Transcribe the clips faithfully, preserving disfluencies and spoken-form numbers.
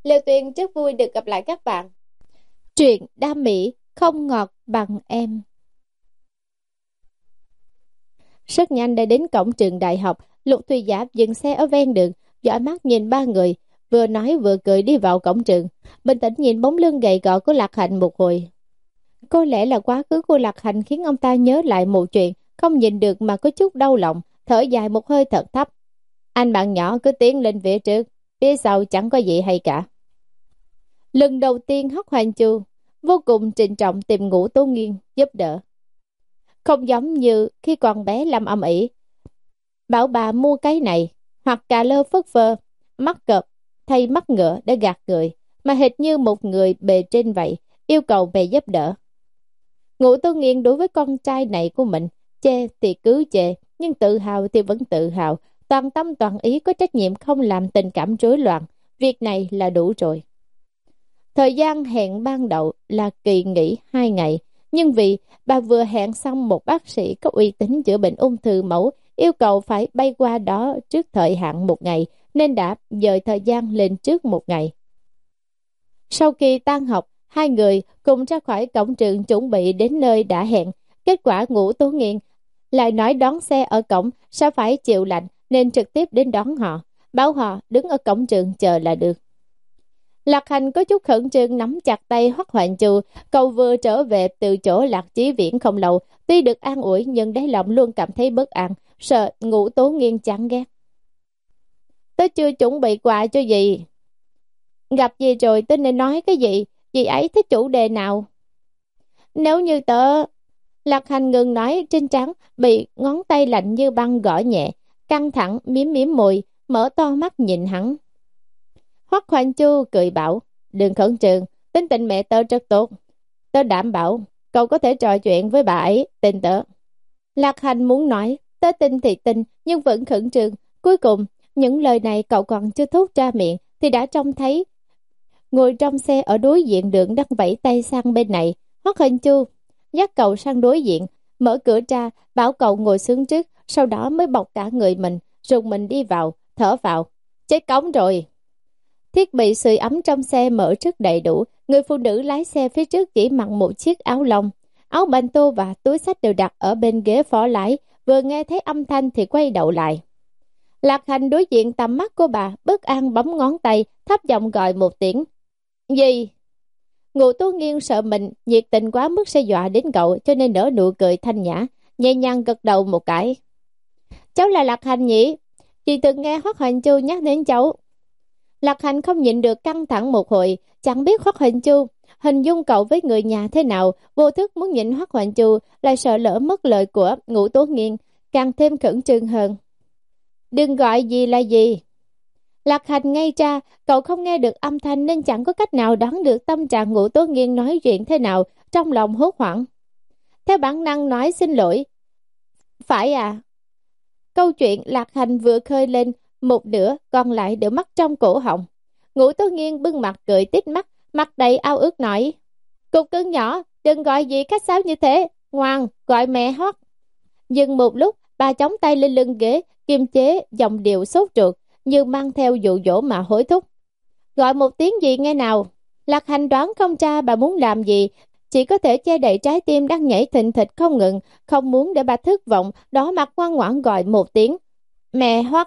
Lê Tuyên rất vui được gặp lại các bạn. Truyện đam mỹ không ngọt bằng em. Rất nhanh đã đến cổng trường đại học, Lục Thùy Giáp dừng xe ở ven đường, dõi mắt nhìn ba người, vừa nói vừa cười đi vào cổng trường, bình tĩnh nhìn bóng lưng gầy gò của Lạc Hạnh một hồi. Có lẽ là quá khứ của Lạc Hạnh khiến ông ta nhớ lại một chuyện, không nhìn được mà có chút đau lòng, thở dài một hơi thật thấp. Anh bạn nhỏ cứ tiến lên phía trước, phía sau chẳng có gì hay cả. Lần đầu tiên Hoắc Hoành Chu vô cùng trịnh trọng tìm Ngũ Tố Nghiên giúp đỡ. Không giống như khi còn bé làm ầm ĩ, bảo bà mua cái này, hoặc cà lơ phất phơ, mắt cọp thay mắt ngựa để gạt người, mà hệt như một người bề trên vậy, yêu cầu về giúp đỡ. Ngũ Tố Nghiên đối với con trai này của mình, chê thì cứ chê, nhưng tự hào thì vẫn tự hào, toàn tâm toàn ý có trách nhiệm không làm tình cảm rối loạn, việc này là đủ rồi. Thời gian hẹn ban đầu là kỳ nghỉ hai ngày, nhưng vì bà vừa hẹn xong một bác sĩ có uy tín chữa bệnh ung thư mẫu, yêu cầu phải bay qua đó trước thời hạn một ngày, nên đã dời thời gian lên trước một ngày. Sau khi tan học, hai người cùng ra khỏi cổng trường chuẩn bị đến nơi đã hẹn. Kết quả Ngũ Tố Nghiên lại nói đón xe ở cổng sao phải chịu lạnh, nên trực tiếp đến đón họ, bảo họ đứng ở cổng trường chờ là được. Lạc Hành có chút khẩn trương nắm chặt tay Hoắc Hoành Chu, cậu vừa trở về từ chỗ Lạc Chí Viễn không lâu, tuy được an ủi nhưng đáy lòng luôn cảm thấy bất an, sợ Ngũ Tố Nghiên chán ghét. Tớ chưa chuẩn bị quà cho dì. Gặp gì rồi tớ nên nói cái gì, dì ấy thích chủ đề nào? Nếu như tớ... Lạc Hành ngừng nói, trên trán bị ngón tay lạnh như băng gõ nhẹ, căng thẳng miếm miếm môi, mở to mắt nhìn hắn. Hoắc Hoành Chu cười bảo, đừng khẩn trương, tính tình mẹ tớ rất tốt. Tớ đảm bảo, cậu có thể trò chuyện với bà ấy, tin tớ. Lạc Hành muốn nói, tớ tin thì tin, nhưng vẫn khẩn trương. Cuối cùng, những lời này cậu còn chưa thốt ra miệng, thì đã trông thấy ngồi trong xe ở đối diện đường đang vẫy tay sang bên này. Hoắc Hoành Chu dắt cậu sang đối diện, mở cửa ra, bảo cậu ngồi xuống trước, sau đó mới bọc cả người mình, rùng mình đi vào, thở vào. Chết cống rồi. Thiết bị sưởi ấm trong xe mở rất đầy đủ, người phụ nữ lái xe phía trước chỉ mặc một chiếc áo lông, áo banh tô và túi xách đều đặt ở bên ghế phó lái, vừa nghe thấy âm thanh thì quay đầu lại. Lạc Hành đối diện tầm mắt của bà, bất an bấm ngón tay, thấp giọng gọi một tiếng. Gì? Ngũ Tố Nghiên sợ mình nhiệt tình quá mức sẽ dọa đến cậu, cho nên nở nụ cười thanh nhã, nhẹ nhàng gật đầu một cái. Cháu là Lạc Hành nhỉ? Chị từng nghe Hoắc Hoành Chu nhắc đến cháu. Lạc Hành không nhịn được căng thẳng một hồi, chẳng biết Hoắc Hoành Chu hình dung cậu với người nhà thế nào, vô thức muốn nhịn Hoắc Hoành Chu, lại sợ lỡ mất lời của Ngũ Tố Nghiên, càng thêm khẩn trương hơn. Đừng gọi gì là gì. Lạc Hành ngay ra, cậu không nghe được âm thanh nên chẳng có cách nào đoán được tâm trạng Ngũ Tố Nghiên nói chuyện thế nào, trong lòng hốt hoảng. Theo bản năng nói xin lỗi. Phải à? Câu chuyện Lạc Hành vừa khơi lên một nửa, còn lại đều mắc trong cổ họng. Ngũ Tố Nghiên bưng mặt cười tít mắt, mặt đầy ao ước nói. Cục cưng nhỏ, đừng gọi gì khách sáo như thế, ngoan, gọi mẹ Hoắc. Dừng một lúc, bà chống tay lên lưng ghế, kiềm chế giọng điệu sốt ruột, như mang theo dụ dỗ mà hối thúc. Gọi một tiếng gì nghe nào? Lạc Hành đoán không ra bà muốn làm gì, chỉ có thể che đậy trái tim đang nhảy thình thịch không ngừng, không muốn để bà thất vọng, đỏ mặt ngoan ngoãn gọi một tiếng. Mẹ Hoắc.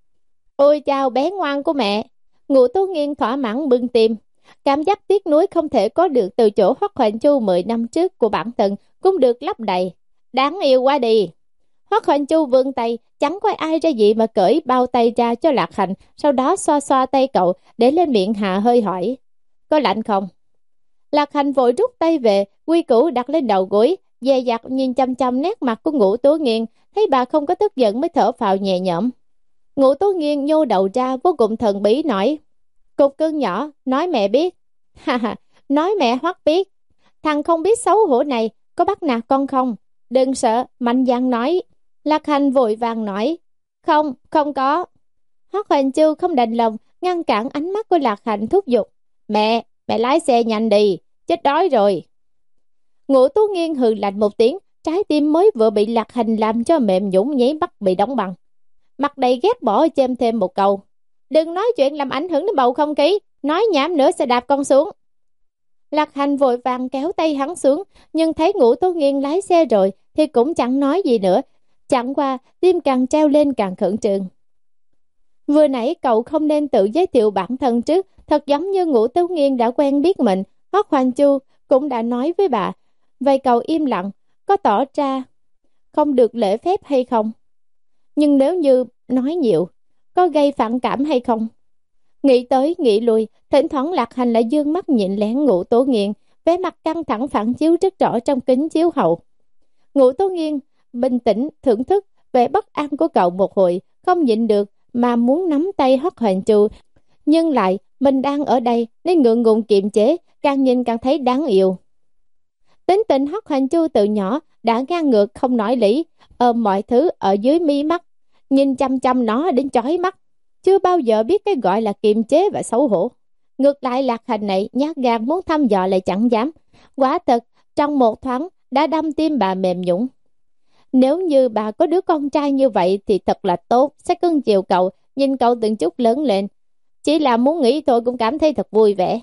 Ôi chào bé ngoan của mẹ. Ngũ Tố Nghiên thỏa mãn bưng tim. Cảm giác tiếc nuối không thể có được từ chỗ Hoắc Hoành Chu mười năm trước của bản thân cũng được lấp đầy. Đáng yêu quá đi. Hoắc Hoành Chu vươn tay, chẳng có ai ra gì mà cởi bao tay ra cho Lạc Hành, sau đó xoa xoa tay cậu, để lên miệng hạ hơi hỏi. Có lạnh không? Lạc Hành vội rút tay về, quy củ đặt lên đầu gối, dè dặt nhìn chăm chăm nét mặt của Ngũ Tố Nghiên, thấy bà không có tức giận mới thở phào nhẹ nhõm. Ngũ Tố Nghiên nhô đầu ra vô cùng thần bí nói. Cục cưng nhỏ, nói mẹ biết. Ha ha, nói mẹ Hoắc biết. Thằng không biết xấu hổ này, có bắt nạt con không? Đừng sợ, mạnh dạn nói. Lạc Hành vội vàng nói. Không, không có. Hoắc Hoành Chu không đành lòng, ngăn cản ánh mắt của Lạc Hành thúc giục. Mẹ, mẹ lái xe nhanh đi, chết đói rồi. Ngũ Tố Nghiên hừ lạnh một tiếng, trái tim mới vừa bị Lạc Hành làm cho mềm nhũn nháy mắt bị đóng băng. Mặt đầy ghét bỏ chêm thêm một câu. Đừng nói chuyện làm ảnh hưởng đến bầu không khí, nói nhảm nữa sẽ đạp con xuống. Lạc Hành vội vàng kéo tay hắn xuống, nhưng thấy Ngũ Tố Nghiên lái xe rồi thì cũng chẳng nói gì nữa, chẳng qua tim càng treo lên càng khẩn trương. Vừa nãy cậu không nên tự giới thiệu bản thân trước, thật giống như Ngũ Tố Nghiên đã quen biết mình. Hoắc Hoành Chu cũng đã nói với bà, vậy cậu im lặng, có tỏ ra không được lễ phép hay không? Nhưng nếu như nói nhiều, có gây phản cảm hay không? Nghĩ tới nghĩ lui, thỉnh thoảng Lạc Hành lại dương mắt nhìn lén Ngũ Tố Nghiên, vẻ mặt căng thẳng phản chiếu rất rõ trong kính chiếu hậu. Ngũ Tố Nghiên bình tĩnh thưởng thức vẻ bất an của cậu một hồi, không nhịn được mà muốn nắm tay Hoắc Hoành Chu, nhưng lại mình đang ở đây nên ngượng ngùng kiềm chế, càng nhìn càng thấy đáng yêu. Tính tình Hoắc Hoành Chu từ nhỏ đã ngang ngược không nói lý, ôm mọi thứ ở dưới mí mắt, nhìn chăm chăm nó đến chói mắt, chưa bao giờ biết cái gọi là kiềm chế và xấu hổ. Ngược lại Lạc Hành này nhát gan muốn thăm dò lại chẳng dám, quả thật trong một thoáng đã đâm tim bà mềm nhũn. Nếu như bà có đứa con trai như vậy thì thật là tốt, sẽ cưng chiều cậu, nhìn cậu từng chút lớn lên. Chỉ là muốn nghĩ thôi cũng cảm thấy thật vui vẻ.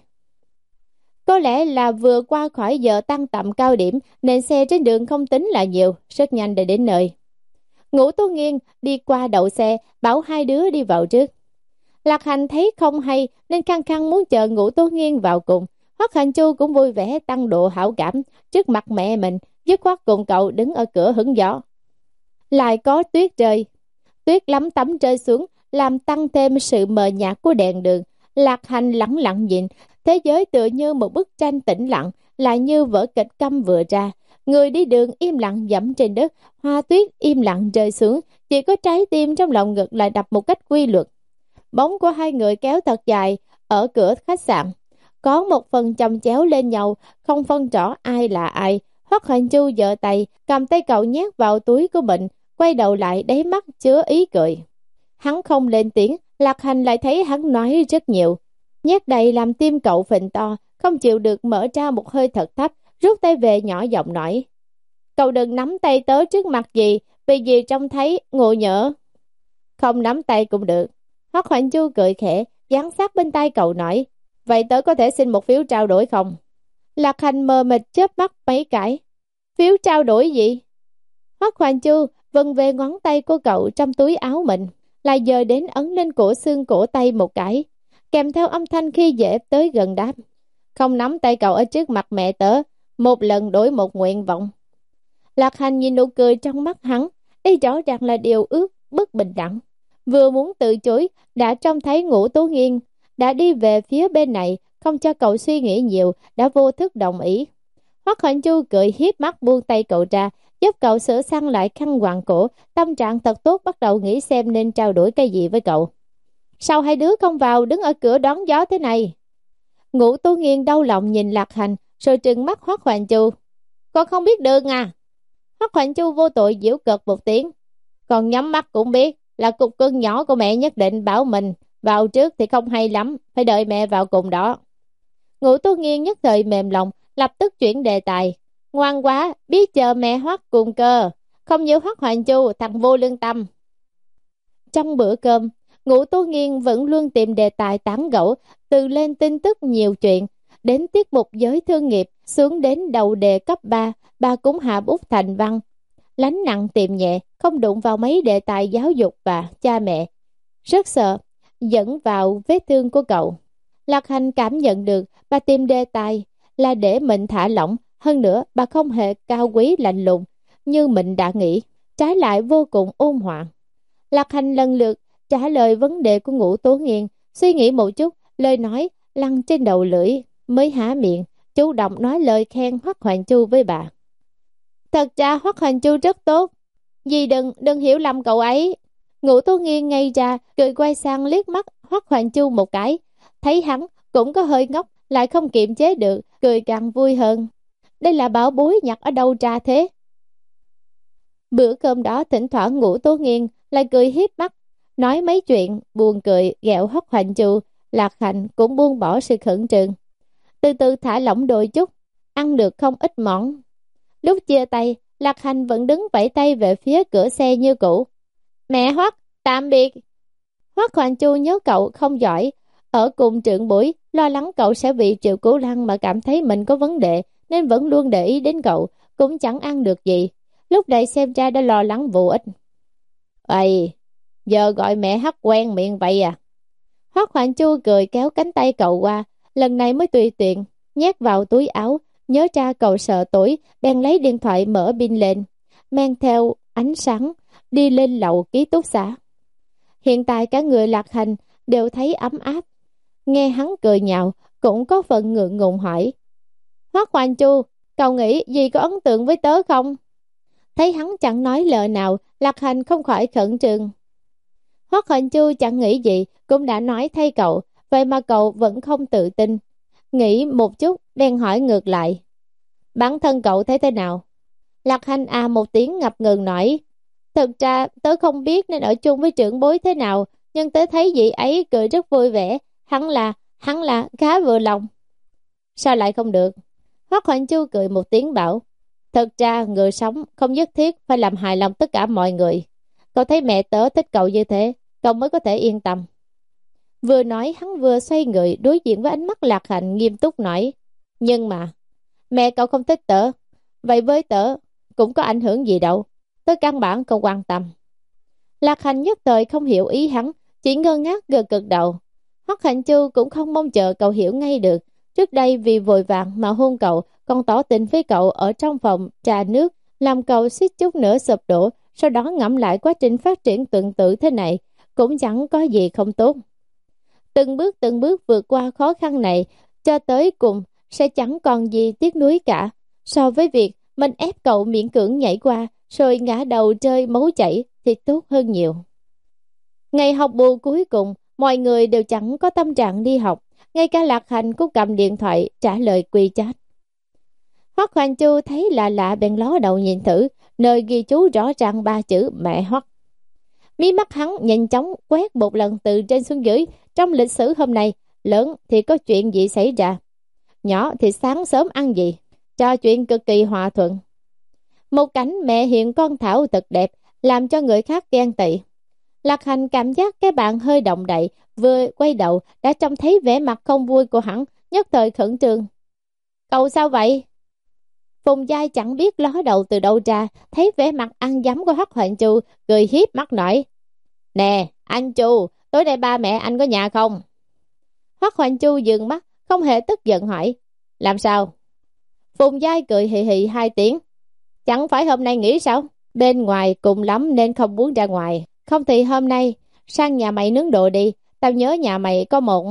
Có lẽ là vừa qua khỏi giờ tăng tầm cao điểm nên xe trên đường không tính là nhiều, rất nhanh để đến nơi. Ngũ Tố Nghiên đi qua đậu xe, bảo hai đứa đi vào trước. Lạc Hành thấy không hay nên khăng khăng muốn chờ Ngũ Tố Nghiên vào cùng. Hoắc Hành Chu cũng vui vẻ tăng độ hảo cảm trước mặt mẹ mình, dứt khoát cùng cậu đứng ở cửa hứng gió. Lại có tuyết rơi, tuyết lấm tấm rơi xuống làm tăng thêm sự mờ nhạt của đèn đường. Lạc Hành lẳng lặng nhìn, thế giới tựa như một bức tranh tĩnh lặng, lại như vở kịch câm vừa ra. Người đi đường im lặng dẫm trên đất, hoa tuyết im lặng rơi xuống, chỉ có trái tim trong lòng ngực lại đập một cách quy luật. Bóng của hai người kéo thật dài ở cửa khách sạn, có một phần chồng chéo lên nhau, không phân rõ ai là ai. Hoắc Hoành Chu giơ tay, cầm tay cậu nhét vào túi của mình, quay đầu lại đáy mắt chứa ý cười. Hắn không lên tiếng, Lạc Hành lại thấy hắn nói rất nhiều. Nhét đầy làm tim cậu phình to, không chịu được mở ra một hơi thật thấp, rút tay về nhỏ giọng nói. Cậu đừng nắm tay tớ trước mặt gì, vì gì trông thấy ngộ nhỡ. Không nắm tay cũng được. Hoắc Hoành Chu cười khẽ, dán sát bên tay cậu nói. Vậy tớ có thể xin một phiếu trao đổi không? Lạc Hành mờ mịt chớp mắt mấy cái. Phiếu trao đổi gì? Hoắc Hoành Chu vân về ngón tay của cậu trong túi áo mình, lại dời đến ấn lên cổ xương cổ tay một cái, kèm theo âm thanh khi dễ tới gần đáp. Không nắm tay cậu ở trước mặt mẹ tớ, một lần đổi một nguyện vọng. Lạc Hành nhìn nụ cười trong mắt hắn, đây rõ ràng là điều ước bất bình đẳng. Vừa muốn từ chối, đã trông thấy Ngũ Tố Nghiên đã đi về phía bên này, không cho cậu suy nghĩ nhiều, đã vô thức đồng ý. Hoắc Hoành Chu cười hiếp mắt buông tay cậu ra, giúp cậu sửa sang lại khăn quàng cổ, tâm trạng thật tốt, bắt đầu nghĩ xem nên trao đổi cái gì với cậu. Sao hai đứa không vào đứng ở cửa đón gió thế này? Ngũ Tố Nghiên đau lòng nhìn Lạc Hành, rồi trừng mắt Hoắc Hoành Chu. Con không biết đường à? Hoắc Hoành Chu vô tội giễu cợt một tiếng. Còn nhắm mắt cũng biết là cục cưng nhỏ của mẹ nhất định bảo mình vào trước thì không hay lắm, phải đợi mẹ vào cùng đó. Ngũ Tố Nghiên nhất thời mềm lòng, lập tức chuyển đề tài. Ngoan quá, biết chờ mẹ Hoắc cùng cơ, không như Hoắc Hoành Chu, thằng vô lương tâm. Trong bữa cơm, Ngũ Tố Nghiên vẫn luôn tìm đề tài tán gẫu, từ lên tin tức nhiều chuyện, đến tiết mục giới thương nghiệp, xuống đến đầu đề cấp ba, bà cũng hạ bút thành văn. Lánh nặng tìm nhẹ, không đụng vào mấy đề tài giáo dục và cha mẹ. Rất sợ, dẫn vào vết thương của cậu. Lạc Hành cảm nhận được bà tìm đề tài là để mình thả lỏng, hơn nữa bà không hề cao quý lạnh lùng như mình đã nghĩ, trái lại vô cùng ôn hòa. Lạc Hành lần lượt trả lời vấn đề của Ngũ Tố Nghiên, suy nghĩ một chút, lời nói lăn trên đầu lưỡi, mới há miệng, chủ động nói lời khen Hoắc Hoành Chu với bà. Thật ra Hoắc Hoành Chu rất tốt, dì đừng, đừng hiểu lầm cậu ấy. Ngũ Tố Nghiên ngay ra, cười quay sang liếc mắt Hoắc Hoành Chu một cái, thấy hắn cũng có hơi ngốc, lại không kiềm chế được, cười càng vui hơn. Đây là bảo bối nhặt ở đâu ra thế? Bữa cơm đó thỉnh thoảng Ngũ Tố Nghiên lại cười hiếp mắt, nói mấy chuyện buồn cười ghẹo Hoắc Hoành Chu. Lạc Hành cũng buông bỏ sự khẩn trương, từ từ thả lỏng đôi chút, ăn được không ít món. Lúc chia tay, Lạc Hành vẫn đứng vẫy tay về phía cửa xe như cũ. Mẹ Hoắc, tạm biệt. Hoắc Hoành Chu nhớ cậu không giỏi, Ở cùng trưởng bối, lo lắng cậu sẽ bị Triệu Cửu Lăng mà cảm thấy mình có vấn đề, nên vẫn luôn để ý đến cậu, cũng chẳng ăn được gì. Lúc này xem ra đã lo lắng vô ích. Ây, giờ gọi mẹ hắt quen miệng vậy à? Hoắc Hoạn Chu cười kéo cánh tay cậu qua, lần này mới tùy tiện, nhét vào túi áo, nhớ ra cậu sợ tối, bèn lấy điện thoại mở pin lên, men theo ánh sáng, đi lên lầu ký túc xá. Hiện tại cả người Lạc Hành đều thấy ấm áp. Nghe hắn cười nhạo, cũng có phần ngượng ngùng hỏi. Hoắc Hoạn Chu, cậu nghĩ gì có ấn tượng với tớ không? Thấy hắn chẳng nói lời nào, Lạc Hành không khỏi khẩn trương. Hoắc Hoạn Chu chẳng nghĩ gì, cũng đã nói thay cậu, vậy mà cậu vẫn không tự tin. Nghĩ một chút, bèn hỏi ngược lại. Bản thân cậu thấy thế nào? Lạc Hành à một tiếng ngập ngừng nói. Thực ra tớ không biết nên ở chung với trưởng bối thế nào, nhưng tớ thấy vị ấy cười rất vui vẻ, hắn là, hắn là khá vừa lòng. Sao lại không được? Hoắc Hoạn Chu cười một tiếng bảo. Thực ra người sống không nhất thiết phải làm hài lòng tất cả mọi người. Cậu thấy mẹ tớ thích cậu như thế, cậu mới có thể yên tâm. Vừa nói hắn vừa xoay người đối diện với ánh mắt Lạc Hành nghiêm túc nói. Nhưng mà, mẹ cậu không thích tớ, vậy với tớ cũng có ảnh hưởng gì đâu, tớ căn bản không quan tâm. Lạc Hành nhất thời không hiểu ý hắn, chỉ ngơ ngác gật gật đầu. Hoắc Hoạn Chu cũng không mong chờ cậu hiểu ngay được. Trước đây vì vội vàng mà hôn cậu, còn tỏ tình với cậu ở trong phòng trà nước, làm cậu suýt chút nữa sụp đổ. Sau đó ngẫm lại quá trình phát triển tuần tự thế này, cũng chẳng có gì không tốt. Từng bước từng bước vượt qua khó khăn này, cho tới cùng sẽ chẳng còn gì tiếc nuối cả. So với việc mình ép cậu miễn cưỡng nhảy qua, rồi ngã đầu rơi máu chảy thì tốt hơn nhiều. Ngày học bù cuối cùng, mọi người đều chẳng có tâm trạng đi học. Ngay cả Lạc Hành cũng cầm điện thoại trả lời quy chat. Hoắc Hoạn Chu thấy lạ lạ bèn ló đầu nhìn thử, nơi ghi chú rõ ràng ba chữ mẹ Hoắc. Mí mắt hắn nhanh chóng quét một lần từ trên xuống dưới. Trong lịch sử hôm nay, lớn thì có chuyện gì xảy ra, nhỏ thì sáng sớm ăn gì, trò chuyện cực kỳ hòa thuận. Một cảnh mẹ hiện con Thảo thật đẹp, làm cho người khác ghen tị. Lạc Hành cảm giác cái bạn hơi động đậy, vừa quay đầu đã trông thấy vẻ mặt không vui của hắn, nhất thời khẩn trương. Cậu sao vậy? Phùng Giai chẳng biết ló đầu từ đâu ra, thấy vẻ mặt ăn dấm của Hoắc Hoạn Chu, cười hiếp mắt nói. Nè, anh Chu, tối nay ba mẹ anh có nhà không? Hoắc Hoạn Chu dừng mắt, không hề tức giận hỏi. Làm sao? Phùng Giai cười hì hì hai tiếng. Chẳng phải hôm nay nghỉ sao? Bên ngoài cùng lắm nên không muốn ra ngoài. Không thì hôm nay sang nhà mày nướng đồ đi. Tao nhớ nhà mày có một...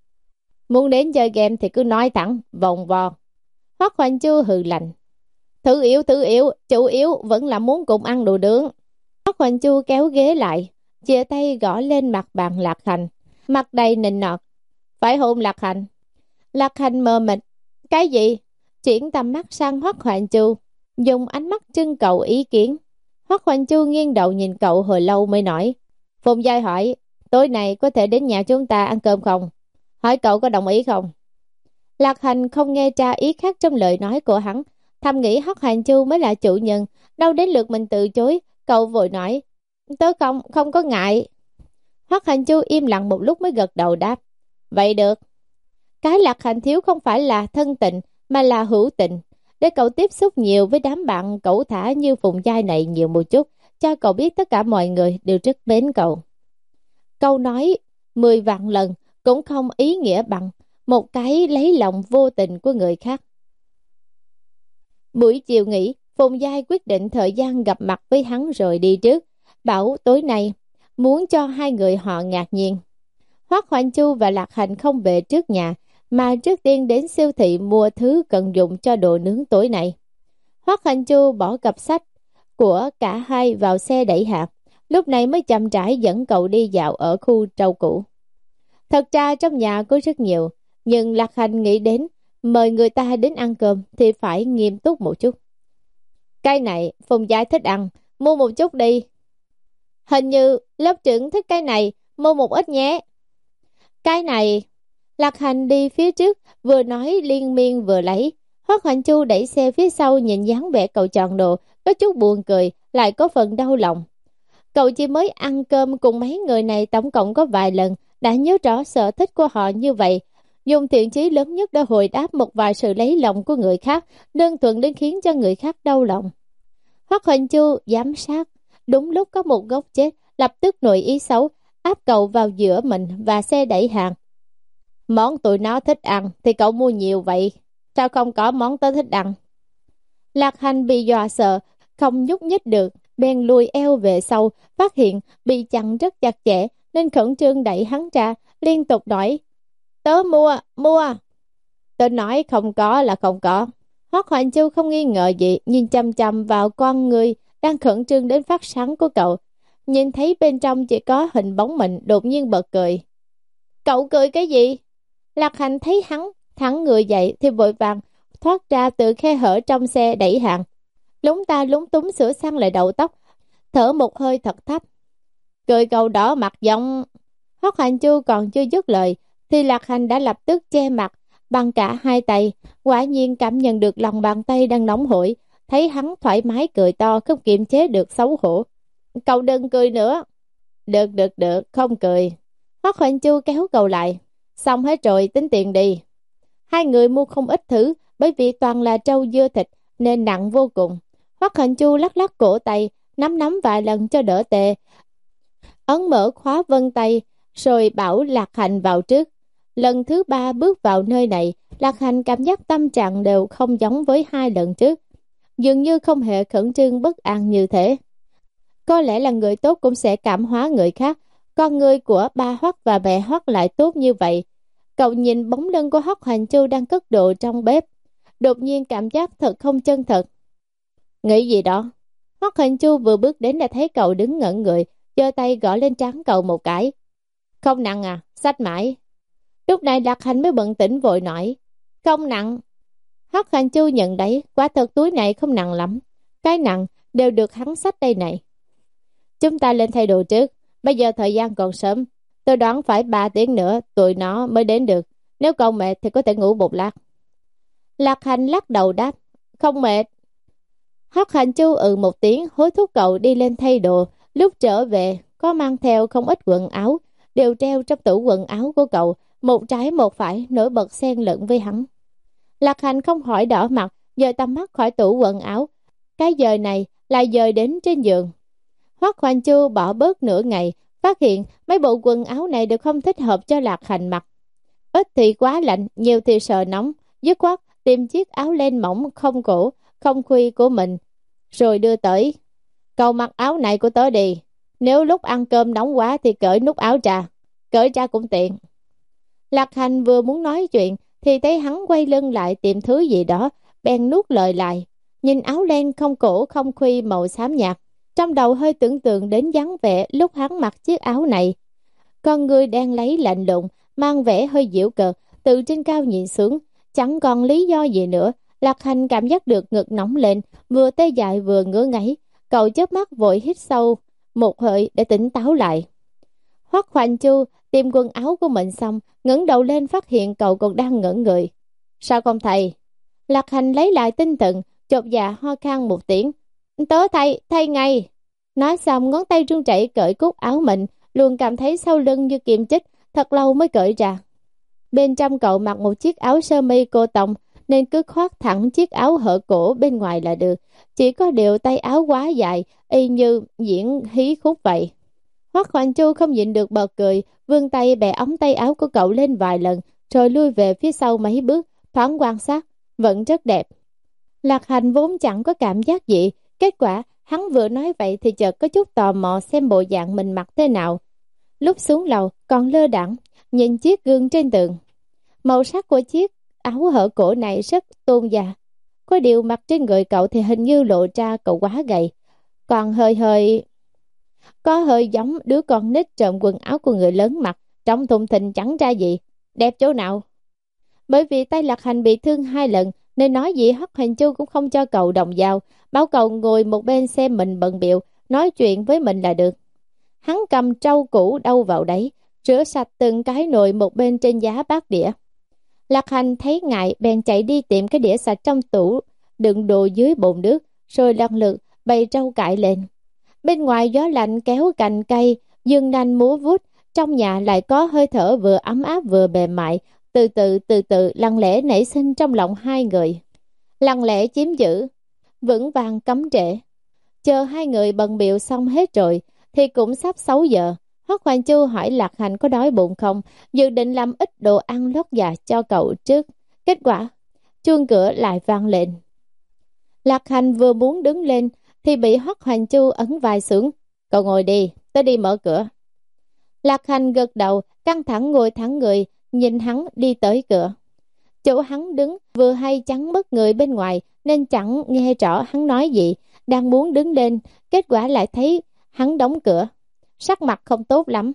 Muốn đến chơi game thì cứ nói thẳng, vòng vo. Hoắc Hoạn Chu hừ lạnh. Thứ yếu, thứ yếu, chủ yếu vẫn là muốn cùng ăn đồ nướng. Hoắc Hoạn Chu kéo ghế lại, chia tay gõ lên mặt bàn Lạc Hành, mặt đầy nịnh nọt. Phải hôn Lạc Hành. Lạc Hành mờ mịt. Cái gì? Chuyển tầm mắt sang Hoắc Hoạn Chu, dùng ánh mắt trưng cầu ý kiến. Hoắc Hoạn Chu nghiêng đầu nhìn cậu hồi lâu mới nói. Phùng Giai hỏi, tối nay có thể đến nhà chúng ta ăn cơm không? Hỏi cậu có đồng ý không? Lạc Hành không nghe ra ý khác trong lời nói của hắn, thầm nghĩ Hoắc Hoạn Chu mới là chủ nhân, đâu đến lượt mình từ chối. Cậu vội nói, tớ không, không có ngại. Hoắc Hoạn Chu im lặng một lúc mới gật đầu đáp, vậy được. Cái Lạc Hành thiếu không phải là thân tình, mà là hữu tình. Để cậu tiếp xúc nhiều với đám bạn cẩu thả như Phùng Giai này nhiều một chút, cho cậu biết tất cả mọi người đều rất mến cậu. Câu nói mười vạn lần cũng không ý nghĩa bằng một cái lấy lòng vô tình của người khác. Buổi chiều nghỉ, Phùng Giai quyết định thời gian gặp mặt với hắn rồi đi trước, bảo tối nay muốn cho hai người họ ngạc nhiên. Hoắc Hoạn Chu và Lạc Hành không về trước nhà, mà trước tiên đến siêu thị mua thứ cần dùng cho đồ nướng tối nay. Hoắc Hoạn Chu bỏ cặp sách của cả hai vào xe đẩy hạt, lúc này mới chậm rãi dẫn cậu đi dạo ở khu trâu cũ. Thật ra trong nhà có rất nhiều, nhưng Lạc Hành nghĩ đến mời người ta đến ăn cơm thì phải nghiêm túc một chút. Cái này Phùng Giai thích ăn, mua một chút đi. Hình như lớp trưởng thích cái này, mua một ít nhé. Cái này... Lạc Hành đi phía trước, vừa nói liên miên vừa lấy. Hoắc Hoạn Chu đẩy xe phía sau, nhìn dáng vẻ cậu chọn đồ, có chút buồn cười, lại có phần đau lòng. Cậu chỉ mới ăn cơm cùng mấy người này tổng cộng có vài lần, đã nhớ rõ sở thích của họ như vậy, dùng thiện chí lớn nhất để hồi đáp một vài sự lấy lòng của người khác, đơn thuần đến khiến cho người khác đau lòng. Hoắc Hoành Chu giám sát, đúng lúc có một gốc chết, lập tức nội ý xấu, áp cậu vào giữa mình và xe đẩy hàng. Món tụi nó thích ăn thì cậu mua nhiều vậy, sao không có món tớ thích ăn? Lạc Hành bị dọa sợ, không nhúc nhích được, bèn lùi eo về sau, phát hiện bị chặn rất chặt chẽ nên khẩn trương đẩy hắn ra, liên tục nói: tớ mua, mua. Tớ nói không có là không có. Hoắc Hoành Chu không nghi ngờ gì, nhìn chăm chăm vào con người đang khẩn trương đến phát sáng của cậu. Nhìn thấy bên trong chỉ có hình bóng mình, đột nhiên bật cười. Cậu cười cái gì? Lạc Hành thấy hắn thẳng người dậy thì vội vàng thoát ra từ khe hở trong xe đẩy hàng, lúng ta lúng túng sửa sang lại đầu tóc, thở một hơi thật thấp. Cười cậu đỏ mặt giọng. Hoắc Hoành Chu còn chưa dứt lời thì Lạc Hành đã lập tức che mặt bằng cả hai tay. Quả nhiên cảm nhận được lòng bàn tay đang nóng hổi, thấy hắn thoải mái cười to, không kiềm chế được xấu hổ. Cậu đừng cười nữa. Được được được, không cười. Hoắc Hoành Chu kéo cậu lại. Xong hết rồi, tính tiền đi. Hai người mua không ít thứ, bởi vì toàn là trâu dưa thịt nên nặng vô cùng. Hoắc Hoành Chu lắc lắc cổ tay, nắm nắm vài lần cho đỡ tệ, ấn mở khóa vân tay, rồi bảo Lạc Hành vào trước. Lần thứ ba bước vào nơi này, Lạc Hành cảm giác tâm trạng đều không giống với hai lần trước, dường như không hề khẩn trương bất an như thế. Có lẽ là người tốt cũng sẽ cảm hóa người khác, con người của ba Hoắc và mẹ Hoắc lại tốt như vậy. Cậu nhìn bóng lưng của Hoắc Hoành Chu đang cất đồ trong bếp, đột nhiên cảm giác thật không chân thật. Nghĩ gì đó? Hoắc Hoành Chu vừa bước đến đã thấy cậu đứng ngẩn người, giơ tay gõ lên trán cậu một cái. Không nặng à, xách mãi. Lúc này Lạc Hành mới bừng tỉnh vội nói. Không nặng. Hoắc Hoành Chu nhận đấy, quả thật túi này không nặng lắm, cái nặng đều được hắn xách đây này. Chúng ta lên thay đồ trước, bây giờ thời gian còn sớm, tôi đoán phải ba tiếng nữa tụi nó mới đến được. Nếu cậu mệt thì có thể ngủ một lát. Lạc Hành lắc đầu đáp. Không mệt. Hoắc Hoành Chu ừ một tiếng, hối thúc cậu đi lên thay đồ. Lúc trở về có mang theo không ít quần áo, đều treo trong tủ quần áo của cậu, một trái một phải nổi bật xen lẫn với hắn. Lạc Hành không hỏi đỏ mặt, dời tầm mắt khỏi tủ quần áo. Cái giờ này lại dời đến trên giường. Hoắc Hoành Chu bỏ bớt nửa ngày, phát hiện mấy bộ quần áo này đều không thích hợp cho Lạc Hành mặc. Ít thì quá lạnh, nhiều thì sợ nóng, dứt khoát tìm chiếc áo len mỏng không cổ, không khuy của mình, rồi đưa tới. Cậu mặc áo này của tớ đi, nếu lúc ăn cơm nóng quá thì cởi nút áo ra, cởi ra cũng tiện. Lạc Hành vừa muốn nói chuyện thì thấy hắn quay lưng lại tìm thứ gì đó, bèn nuốt lời lại. Nhìn áo len không cổ không khuy màu xám nhạt, trong đầu hơi tưởng tượng đến dáng vẻ lúc hắn mặc chiếc áo này. Con người đang lấy lạnh lùng, mang vẻ hơi giễu cợt, từ trên cao nhìn xuống, chẳng còn lý do gì nữa. Lạc Hành cảm giác được ngực nóng lên, vừa tê dại vừa ngứa ngáy. Cậu chớp mắt vội hít sâu một hơi để tỉnh táo lại. Hoắc Hoành Chu tìm quần áo của mình xong, ngẩng đầu lên phát hiện cậu còn đang ngẩn người. Sao không thầy? Lạc Hành lấy lại tinh thần, chột dạ ho khan một tiếng. Tớ thay, thay ngay. Nói xong ngón tay run rẩy cởi cúc áo mình, luôn cảm thấy sau lưng như kim chích, thật lâu mới cởi ra. Bên trong cậu mặc một chiếc áo sơ mi cô tông, nên cứ khoác thẳng chiếc áo hở cổ bên ngoài là được. Chỉ có điều tay áo quá dài, y như diễn hí khúc vậy. Hoắc Hoành Chu không nhịn được bật cười, vươn tay bè ống tay áo của cậu lên vài lần, rồi lui về phía sau mấy bước, thoáng quan sát, vẫn rất đẹp. Lạc Hành vốn chẳng có cảm giác gì, kết quả hắn vừa nói vậy thì chợt có chút tò mò xem bộ dạng mình mặc thế nào. Lúc xuống lầu còn lơ đãng nhìn chiếc gương trên tường. Màu sắc của chiếc áo hở cổ này rất tôn già, có điều mặc trên người cậu thì hình như lộ ra cậu quá gầy, còn hơi hơi có hơi giống đứa con nít trộm quần áo của người lớn mặc, trong thùng thình chẳng ra gì. Đẹp chỗ nào? Bởi vì tay Lạc Hành bị thương hai lần nên nói gì Hoắc Hoành Chu cũng không cho cậu đồng dao, bảo cậu ngồi một bên xem mình bận bịu, nói chuyện với mình là được. Hắn cầm trâu cũ đâu vào đấy, rửa sạch từng cái nồi một bên trên giá bát đĩa. Lạc Hành thấy ngại bèn chạy đi tìm cái đĩa sạch trong tủ đựng đồ dưới bồn nước, rồi lần lượt bày rau cải lên. Bên ngoài gió lạnh kéo cành cây, dương nanh múa vuốt, trong nhà lại có hơi thở vừa ấm áp vừa mềm mại, từ từ từ từ lặng lẽ nảy sinh trong lòng hai người. Lặng lẽ chiếm giữ, vững vàng cấm trễ. Chờ hai người bận bịu xong hết rồi, thì cũng sắp sáu giờ. Hoắc Hoành Chu hỏi Lạc Hành có đói bụng không, dự định làm ít đồ ăn lót dạ cho cậu trước. Kết quả, chuông cửa lại vang lên. Lạc Hành vừa muốn đứng lên, thì bị Hoắc Hoành Chu ấn vai xuống. Cậu ngồi đi, tôi đi mở cửa. Lạc Hành gật đầu, căng thẳng ngồi thẳng người, nhìn hắn đi tới cửa. Chỗ hắn đứng vừa hay chắn mất người bên ngoài, nên chẳng nghe rõ hắn nói gì. Đang muốn đứng lên, kết quả lại thấy hắn đóng cửa. Sắc mặt không tốt lắm.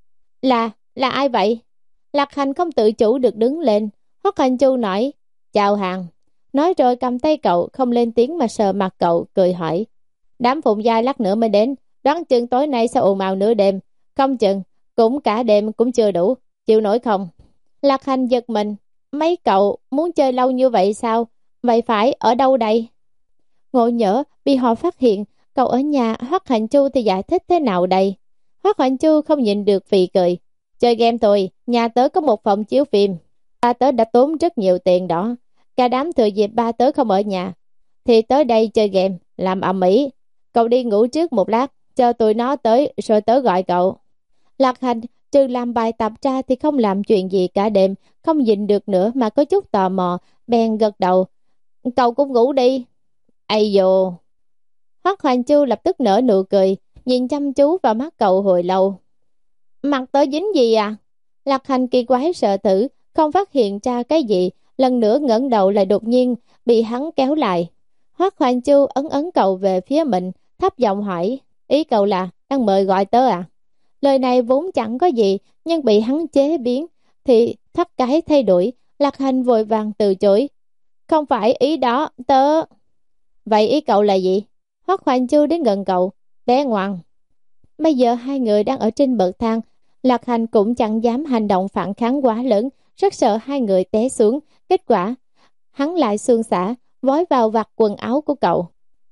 Là, là ai vậy? Lạc Hành không tự chủ được đứng lên. Hoắc Hành Chu nói, chào Hàng. Nói rồi cầm tay cậu, không lên tiếng mà sờ mặt cậu, cười hỏi. Đám Phụng Giai lát nữa mới đến, đoán chừng tối nay sẽ ồn ào nửa đêm. Không chừng, cũng cả đêm cũng chưa đủ, chịu nổi không? Lạc Hành giật mình. Mấy cậu muốn chơi lâu như vậy sao? Vậy phải ở đâu đây? Ngộ nhỡ bị họ phát hiện cậu ở nhà, Hoắc Hành Chu thì giải thích thế nào đây? Hoắc Hành Chu không nhịn được phì cười. Chơi game thôi, nhà tớ có một phòng chiếu phim. Ba tớ đã tốn rất nhiều tiền đó. Cả đám thừa dịp ba tớ không ở nhà thì tới đây chơi game, làm ầm ĩ. Cậu đi ngủ trước một lát, chờ tụi nó tới rồi tớ gọi cậu. Lạc Hành trừ làm bài tập ra thì không làm chuyện gì cả đêm, không nhịn được nữa mà có chút tò mò, bèn gật đầu. Cậu cũng ngủ đi. Ây dồ. Hoắc Hoành Chu lập tức nở nụ cười, nhìn chăm chú vào mắt cậu hồi lâu. Mặt tớ dính gì à? Lạc Hành kỳ quái sợ thử, không phát hiện ra cái gì, lần nữa ngẩng đầu lại đột nhiên bị hắn kéo lại. Hoắc Hoành Chu ấn ấn cậu về phía mình, thấp giọng hỏi, ý cậu là đang mời gọi tớ à? Lời này vốn chẳng có gì, nhưng bị hắn chế biến thì thắt cái thay đổi. Lạc Hành vội vàng từ chối. Không phải ý đó, tớ... Vậy ý cậu là gì? Hoắc Hoành Chu đến gần cậu. Bé ngoan. Bây giờ hai người đang ở trên bậc thang. Lạc Hành cũng chẳng dám hành động phản kháng quá lớn, rất sợ hai người té xuống. Kết quả, hắn lại xương xả, vói vào vặt quần áo của cậu.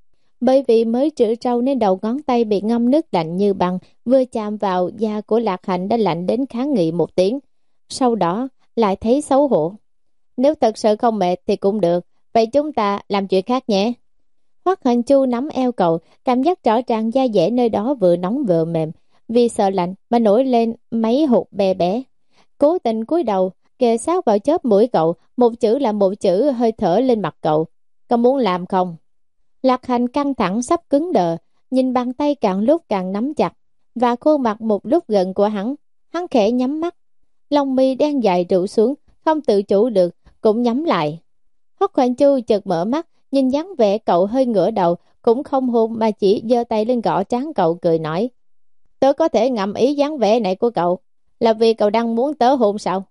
Bởi vì mới rửa rau nên đầu ngón tay bị ngâm nước lạnh như băng, vừa chạm vào da của Lạc Hành đã lạnh đến kháng nghị một tiếng. Sau đó lại thấy xấu hổ. Nếu thật sự không mệt thì cũng được, vậy chúng ta làm chuyện khác nhé. Hoắc Hành Chu nắm eo cậu, cảm giác rõ ràng da dẻ nơi đó vừa nóng vừa mềm, vì sợ lạnh mà nổi lên mấy hột bè bé. Cố tình cúi đầu kề sát vào chóp mũi cậu, một chữ là một chữ hơi thở lên mặt cậu. Có muốn làm không? Lạc Hành căng thẳng sắp cứng đờ, nhìn bàn tay càng lúc càng nắm chặt và khuôn mặt một lúc gần của hắn. Hắn khẽ nhắm mắt, lông mi đen dài rủ xuống, không tự chủ được cũng nhắm lại. Hoắc Hoành Chu chợt mở mắt, nhìn dáng vẻ cậu hơi ngửa đầu, cũng không hôn mà chỉ giơ tay lên gõ trán cậu, cười nói: Tớ có thể ngậm ý dáng vẻ này của cậu là vì cậu đang muốn tớ hôn sao?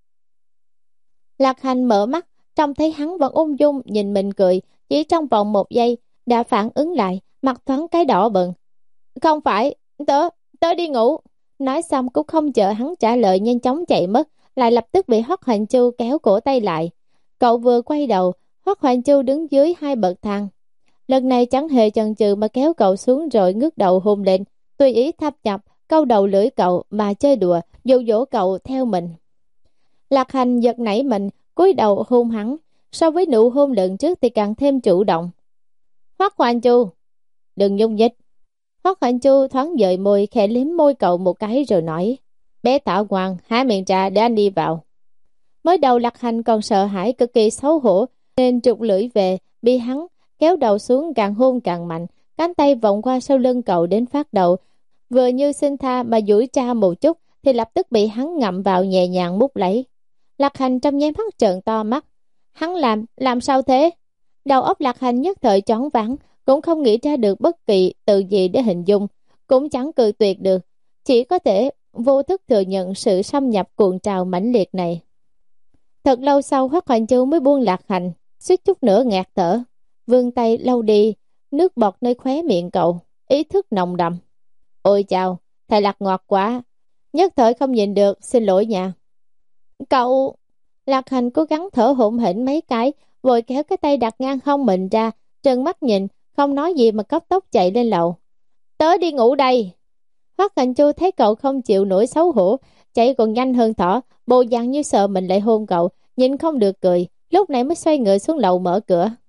Lạc Hành mở mắt, trông thấy hắn vẫn ung dung nhìn mình cười, chỉ trong vòng một giây đã phản ứng lại, mặt thoáng cái đỏ bừng. Không phải, tớ, tớ đi ngủ. Nói xong cũng không chờ hắn trả lời, nhanh chóng chạy mất, lại lập tức bị Hoắc Hoành Chu kéo cổ tay lại. Cậu vừa quay đầu, Hoắc Hoành Chu đứng dưới hai bậc thang. Lần này chẳng hề chần chừ mà kéo cậu xuống rồi ngước đầu hôn lên, tùy ý thâm nhập câu đầu lưỡi cậu mà chơi đùa, dụ dỗ cậu theo mình. Lạc Hành giật nảy mình, cúi đầu hôn hắn, so với nụ hôn lần trước thì càng thêm chủ động. Hoắc Hoành Chu, đừng nhúc nhích. Hoắc Hoành Chu thoáng dời môi, khẽ liếm môi cậu một cái rồi nói: Bé Thảo ngoan, há miệng ra để anh đi vào. Mới đầu Lạc Hành còn sợ hãi cực kỳ xấu hổ nên trục lưỡi về, bị hắn kéo đầu xuống càng hôn càng mạnh, cánh tay vòng qua sau lưng cậu đến phát đầu, vừa như xin tha mà duỗi ra một chút thì lập tức bị hắn ngậm vào nhẹ nhàng mút lấy. Lạc Hành trong nháy mắt trợn to mắt. Hắn làm, làm sao thế? Đầu óc Lạc Hành nhất thời choáng váng, cũng không nghĩ ra được bất kỳ từ gì để hình dung, cũng chẳng cự tuyệt được, chỉ có thể vô thức thừa nhận sự xâm nhập cuồng trào mãnh liệt này. Thật lâu sau Hoắc Hoành Chu mới buông Lạc Hành, suýt chút nữa ngạt thở, vươn tay lau đi nước bọt nơi khóe miệng cậu, ý thức nồng đậm. Ôi chào, thầy Lạc ngọt quá, nhất thời không nhìn được, xin lỗi nha. Cậu... Lạc Hành cố gắng thở hổn hển mấy cái, vội kéo cái tay đặt ngang hông mình ra, trừng mắt nhìn, không nói gì mà cấp tốc chạy lên lầu. Tớ đi ngủ đây. Hoắc Hành Chu thấy cậu không chịu nổi xấu hổ, chạy còn nhanh hơn thỏ, bộ dạng như sợ mình lại hôn cậu, nhìn không được cười, lúc này mới xoay người xuống lầu mở cửa.